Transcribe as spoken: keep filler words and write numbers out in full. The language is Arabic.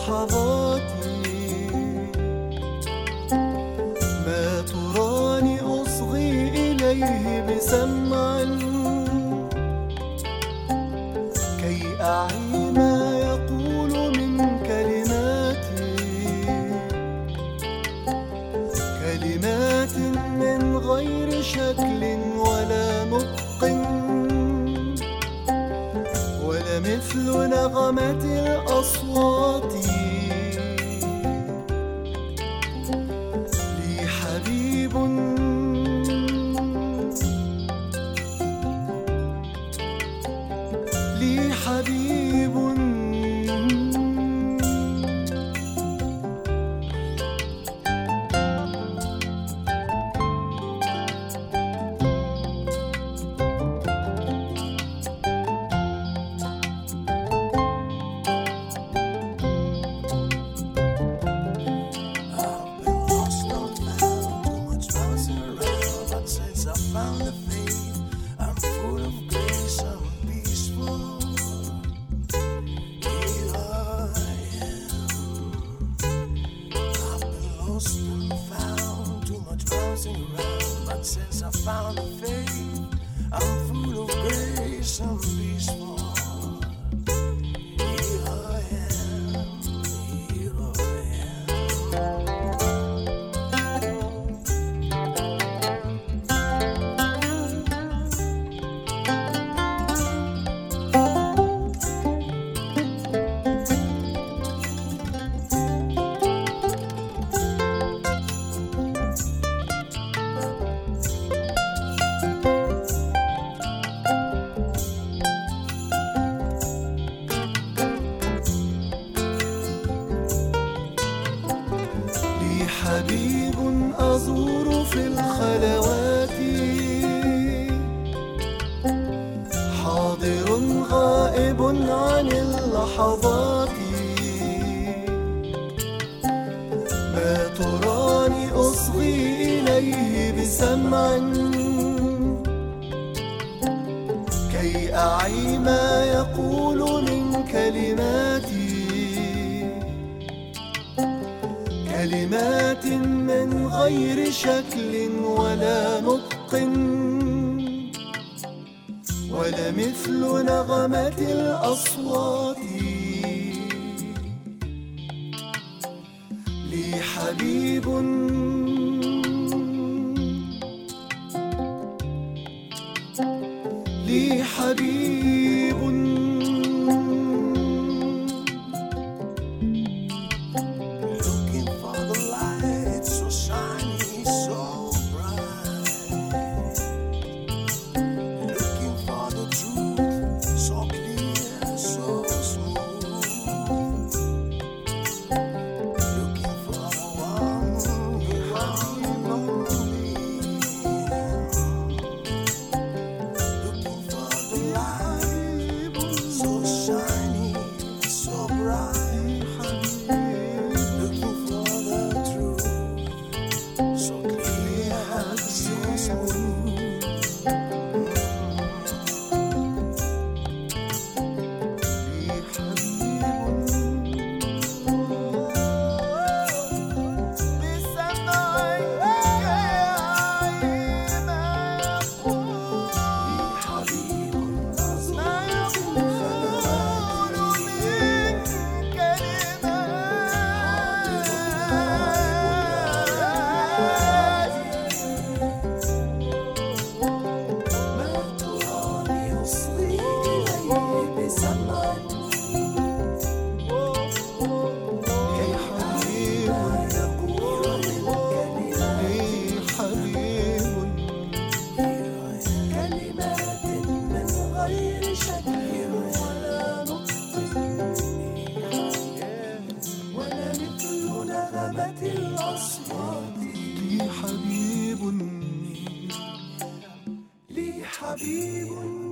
لحظاتي، ما تراني أصغي إليه بسمع كي أعي ما يقول من كلماتي، كلمات من غير شكل ولا نطق، ولا مثل نغمة الأصوات. لي حبيب لي حبيب Since I found the faith, I'm full of grace, I'm peaceful. Here I am, here I حبيب أزور في الخلوات، حاضر غائب عن اللحظات، ما تراني أصغي إليه بسمع كي أعي ما يقول من كلماتي، كلمات من غير شكل ولا نطق، ولا مثل نغمة الأصوات. لي حبيب لي حبيب لي حبيب لي حبيب